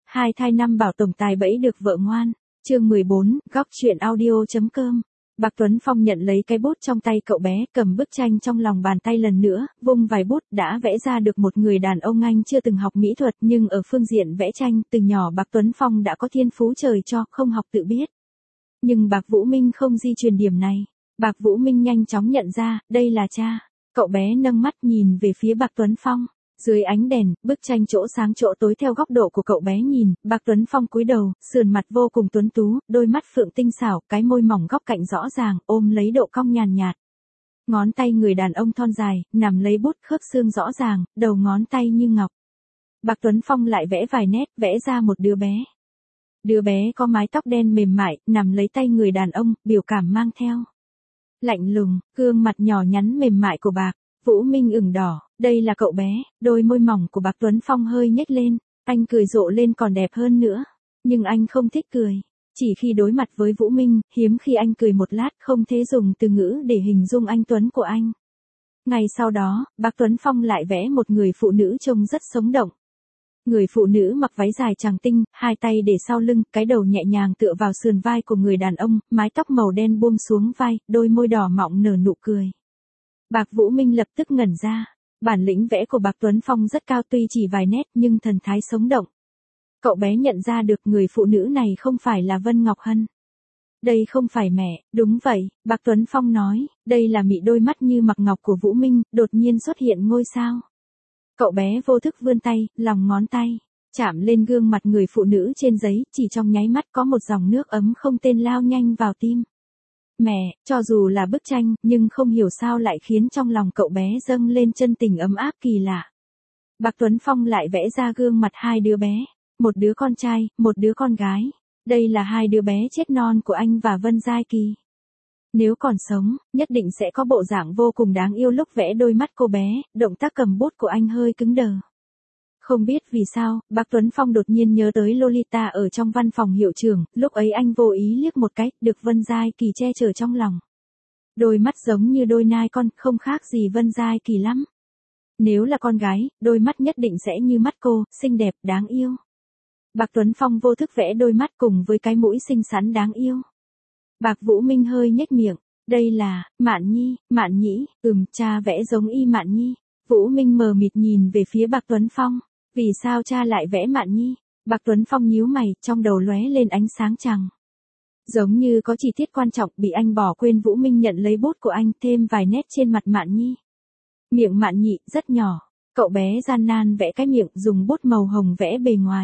Hai thai năm bảo tổng tài bẫy được vợ ngoan. Chương 14, góc chuyện audio.com. Bạc Tuấn Phong nhận lấy cái bút trong tay cậu bé, cầm bức tranh trong lòng bàn tay lần nữa, vung vài bút đã vẽ ra được một người đàn ông Anh chưa từng học mỹ thuật, nhưng ở phương diện vẽ tranh, từ nhỏ Bạc Tuấn Phong đã có thiên phú trời cho, không học tự biết. Nhưng Bạc Vũ Minh không di truyền điểm này. Bạc Vũ Minh nhanh chóng nhận ra, đây là cha. Cậu bé nâng mắt nhìn về phía Bạc Tuấn Phong. Dưới ánh đèn, bức tranh chỗ sáng chỗ tối theo góc độ của cậu bé nhìn, Bạc Tuấn Phong cúi đầu, sườn mặt vô cùng tuấn tú, đôi mắt phượng tinh xảo, cái môi mỏng góc cạnh rõ ràng, ôm lấy độ cong nhàn nhạt. Ngón tay người đàn ông thon dài, nằm lấy bút khớp xương rõ ràng, đầu ngón tay như ngọc. Bạc Tuấn Phong lại vẽ vài nét, vẽ ra một đứa bé. Đứa bé có mái tóc đen mềm mại, nằm lấy tay người đàn ông, biểu cảm mang theo lạnh lùng, gương mặt nhỏ nhắn mềm mại của Bạc Vũ Minh ửng đỏ. Đây là cậu bé, đôi môi mỏng của Bạc Tuấn Phong hơi nhếch lên, anh cười rộ lên còn đẹp hơn nữa. Nhưng anh không thích cười. Chỉ khi đối mặt với Vũ Minh, hiếm khi anh cười một lát, không thể dùng từ ngữ để hình dung anh tuấn của anh. Ngày sau đó, Bạc Tuấn Phong lại vẽ một người phụ nữ trông rất sống động. Người phụ nữ mặc váy dài tràng tinh, hai tay để sau lưng, cái đầu nhẹ nhàng tựa vào sườn vai của người đàn ông, mái tóc màu đen buông xuống vai, đôi môi đỏ mọng nở nụ cười. Bạc Vũ Minh lập tức ngẩn ra. Bản lĩnh vẽ của Bạc Tuấn Phong rất cao tuy chỉ vài nét nhưng thần thái sống động. Cậu bé nhận ra được người phụ nữ này không phải là Vân Ngọc Hân. Đây không phải mẹ, đúng vậy, Bạc Tuấn Phong nói, đây là mị đôi mắt như mặc ngọc của Vũ Minh, đột nhiên xuất hiện ngôi sao. Cậu bé vô thức vươn tay, lòng ngón tay chạm lên gương mặt người phụ nữ trên giấy, chỉ trong nháy mắt có một dòng nước ấm không tên lao nhanh vào tim. Mẹ, cho dù là bức tranh, nhưng không hiểu sao lại khiến trong lòng cậu bé dâng lên chân tình ấm áp kỳ lạ. Bạc Tuấn Phong lại vẽ ra gương mặt hai đứa bé, một đứa con trai, một đứa con gái. Đây là hai đứa bé chết non của anh và Vân Giai Kỳ. Nếu còn sống, nhất định sẽ có bộ dạng vô cùng đáng yêu. Lúc vẽ đôi mắt cô bé, động tác cầm bút của anh hơi cứng đờ. Không biết vì sao, Bạc Tuấn Phong đột nhiên nhớ tới Lolita ở trong văn phòng hiệu trưởng, lúc ấy anh vô ý liếc một cái, được Vân Giai Kỳ che chở trong lòng. Đôi mắt giống như đôi nai con, không khác gì Vân Giai Kỳ lắm. Nếu là con gái, đôi mắt nhất định sẽ như mắt cô, xinh đẹp, đáng yêu. Bạc Tuấn Phong vô thức vẽ đôi mắt cùng với cái mũi xinh xắn đáng yêu. Bạc Vũ Minh hơi nhếch miệng, đây là Mạn Nhi, Mạn Nhĩ, cha vẽ giống y Mạn Nhi. Vũ Minh mờ mịt nhìn về phía Bạc Tuấn Phong. Vì sao cha lại vẽ Mạn Nhi? Bạc Tuấn Phong nhíu mày, trong đầu lóe lên ánh sáng chằng. Giống như có chi tiết quan trọng bị anh bỏ quên. Vũ Minh nhận lấy bút của anh, thêm vài nét trên mặt Mạn Nhi. Miệng Mạn Nhị rất nhỏ, cậu bé gian nan vẽ cái miệng, dùng bút màu hồng vẽ bề ngoài.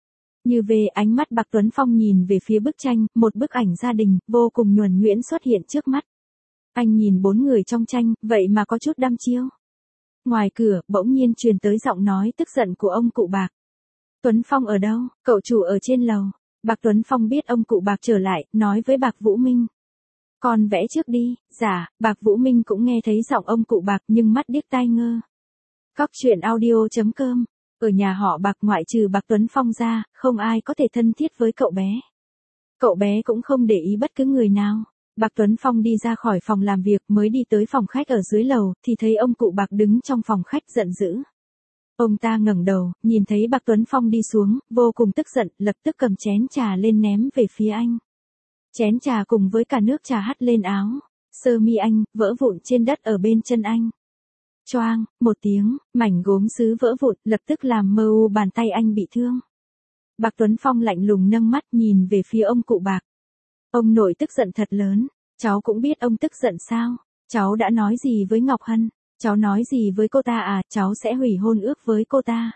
Như về ánh mắt Bạc Tuấn Phong nhìn về phía bức tranh, một bức ảnh gia đình vô cùng nhuần nhuyễn xuất hiện trước mắt. Anh nhìn bốn người trong tranh, vậy mà có chút đăm chiêu. Ngoài cửa, bỗng nhiên truyền tới giọng nói tức giận của ông cụ Bạc. Tuấn Phong ở đâu? Cậu chủ ở trên lầu. Bạc Tuấn Phong biết ông cụ Bạc trở lại, nói với Bạc Vũ Minh. Con vẽ trước đi. Dạ, Bạc Vũ Minh cũng nghe thấy giọng ông cụ Bạc nhưng mắt điếc tai ngơ. Góc chuyện audio.com. Ở nhà họ Bạc ngoại trừ Bạc Tuấn Phong ra, không ai có thể thân thiết với cậu bé. Cậu bé cũng không để ý bất cứ người nào. Bạc Tuấn Phong đi ra khỏi phòng làm việc, mới đi tới phòng khách ở dưới lầu, thì thấy ông cụ Bạc đứng trong phòng khách giận dữ. Ông ta ngẩng đầu, nhìn thấy Bạc Tuấn Phong đi xuống, vô cùng tức giận, lập tức cầm chén trà lên ném về phía anh. Chén trà cùng với cả nước trà hắt lên áo sơ mi anh, vỡ vụn trên đất ở bên chân anh. Choang, một tiếng, mảnh gốm sứ vỡ vụn, lập tức làm mờ u bàn tay anh bị thương. Bạc Tuấn Phong lạnh lùng nâng mắt nhìn về phía ông cụ Bạc. Ông nội tức giận thật lớn, cháu cũng biết ông tức giận sao? Cháu đã nói gì với Ngọc Hân? Cháu nói gì với cô ta à? Cháu sẽ hủy hôn ước với cô ta.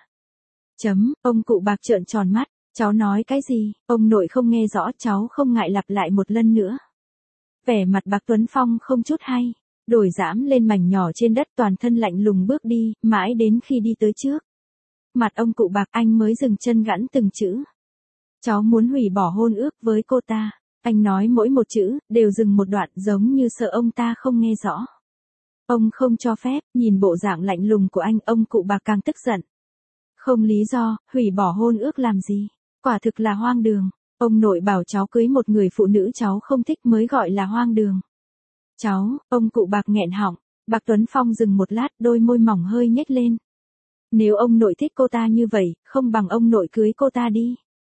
Ông cụ Bạc trợn tròn mắt, cháu nói cái gì? Ông nội không nghe rõ, cháu không ngại lặp lại một lần nữa. Vẻ mặt Bạc Tuấn Phong không chút hay, đổi dãm lên mảnh nhỏ trên đất, toàn thân lạnh lùng bước đi, mãi đến khi đi tới trước mặt ông cụ Bạc anh mới dừng chân gẵn từng chữ. Cháu muốn hủy bỏ hôn ước với cô ta. Anh nói mỗi một chữ, đều dừng một đoạn giống như sợ ông ta không nghe rõ. Ông không cho phép, nhìn bộ dạng lạnh lùng của anh, ông cụ Bạc càng tức giận. Không lý do, hủy bỏ hôn ước làm gì? Quả thực là hoang đường. Ông nội bảo cháu cưới một người phụ nữ cháu không thích mới gọi là hoang đường. Cháu, ông cụ Bạc nghẹn họng. Bạc Tuấn Phong dừng một lát, đôi môi mỏng hơi nhếch lên. Nếu ông nội thích cô ta như vậy, không bằng ông nội cưới cô ta đi.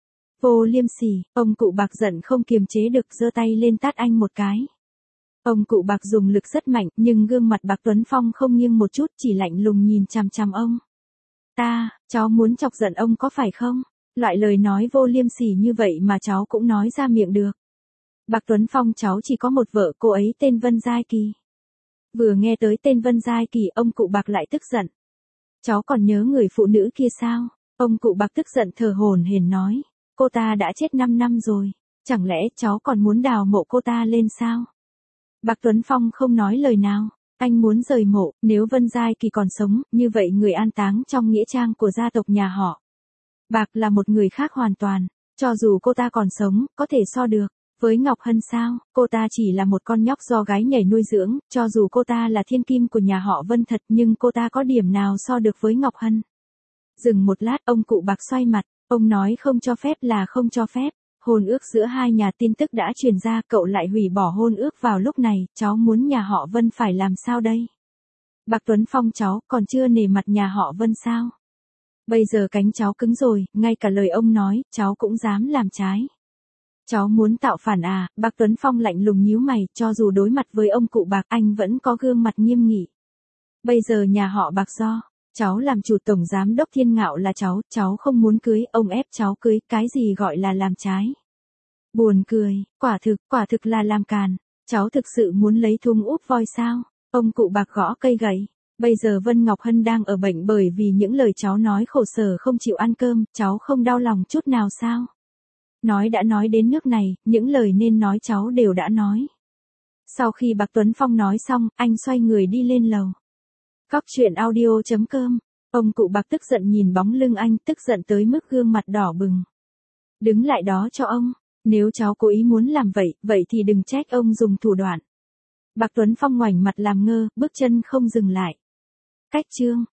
Vô liêm sỉ, ông cụ Bạc giận không kiềm chế được giơ tay lên tát anh một cái. Ông cụ Bạc dùng lực rất mạnh, nhưng gương mặt Bạc Tuấn Phong không nghiêng một chút, chỉ lạnh lùng nhìn chằm chằm ông. Cháu muốn chọc giận ông có phải không? Loại lời nói vô liêm sỉ như vậy mà cháu cũng nói ra miệng được. Bạc Tuấn Phong, cháu chỉ có một vợ, cô ấy tên Vân Giai Kỳ. Vừa nghe tới tên Vân Giai Kỳ, ông cụ Bạc lại tức giận. Cháu còn nhớ người phụ nữ kia sao? Ông cụ Bạc tức giận thở hổn hển nói. Cô ta đã chết 5 năm rồi. Chẳng lẽ cháu còn muốn đào mộ cô ta lên sao? Bạc Tuấn Phong không nói lời nào. Anh muốn rời mộ, nếu Vân Giai Kỳ còn sống, như vậy người an táng trong nghĩa trang của gia tộc nhà họ Bạc là một người khác hoàn toàn. Cho dù cô ta còn sống, có thể so được với Ngọc Hân sao? Cô ta chỉ là một con nhóc do gái nhảy nuôi dưỡng, cho dù cô ta là thiên kim của nhà họ Vân thật, nhưng cô ta có điểm nào so được với Ngọc Hân? Dừng một lát, ông cụ Bạc xoay mặt, ông nói không cho phép là không cho phép. Hôn ước giữa hai nhà, tin tức đã truyền ra, cậu lại hủy bỏ hôn ước vào lúc này, cháu muốn nhà họ Vân phải làm sao đây? Bạc Tuấn Phong, cháu còn chưa nể mặt nhà họ Vân sao? Bây giờ cánh cháu cứng rồi, ngay cả lời ông nói, cháu cũng dám làm trái. Cháu muốn tạo phản à? Bạc Tuấn Phong lạnh lùng nhíu mày, cho dù đối mặt với ông cụ Bạc, anh vẫn có gương mặt nghiêm nghị. Bây giờ nhà họ Bạc do cháu làm chủ, tổng giám đốc Thiên Ngạo là cháu không muốn cưới, ông ép cháu cưới, cái gì gọi là làm trái? Buồn cười, quả thực là làm càn. Cháu thực sự muốn lấy thùng úp voi sao? Ông cụ Bạc gõ cây gậy. Bây giờ Vân Ngọc Hân đang ở bệnh bởi vì những lời cháu nói, khổ sở không chịu ăn cơm, cháu không đau lòng chút nào sao? Nói đã nói đến nước này, những lời nên nói cháu đều đã nói. Sau khi Bạc Tuấn Phong nói xong, anh xoay người đi lên lầu. Góc truyện audio.com. Ông cụ Bạc tức giận nhìn bóng lưng anh, tức giận tới mức gương mặt đỏ bừng. Đứng lại đó cho ông. Nếu cháu cố ý muốn làm vậy thì đừng trách ông dùng thủ đoạn. Bạc Tuấn Phong ngoảnh mặt làm ngơ, bước chân không dừng lại. Cách chương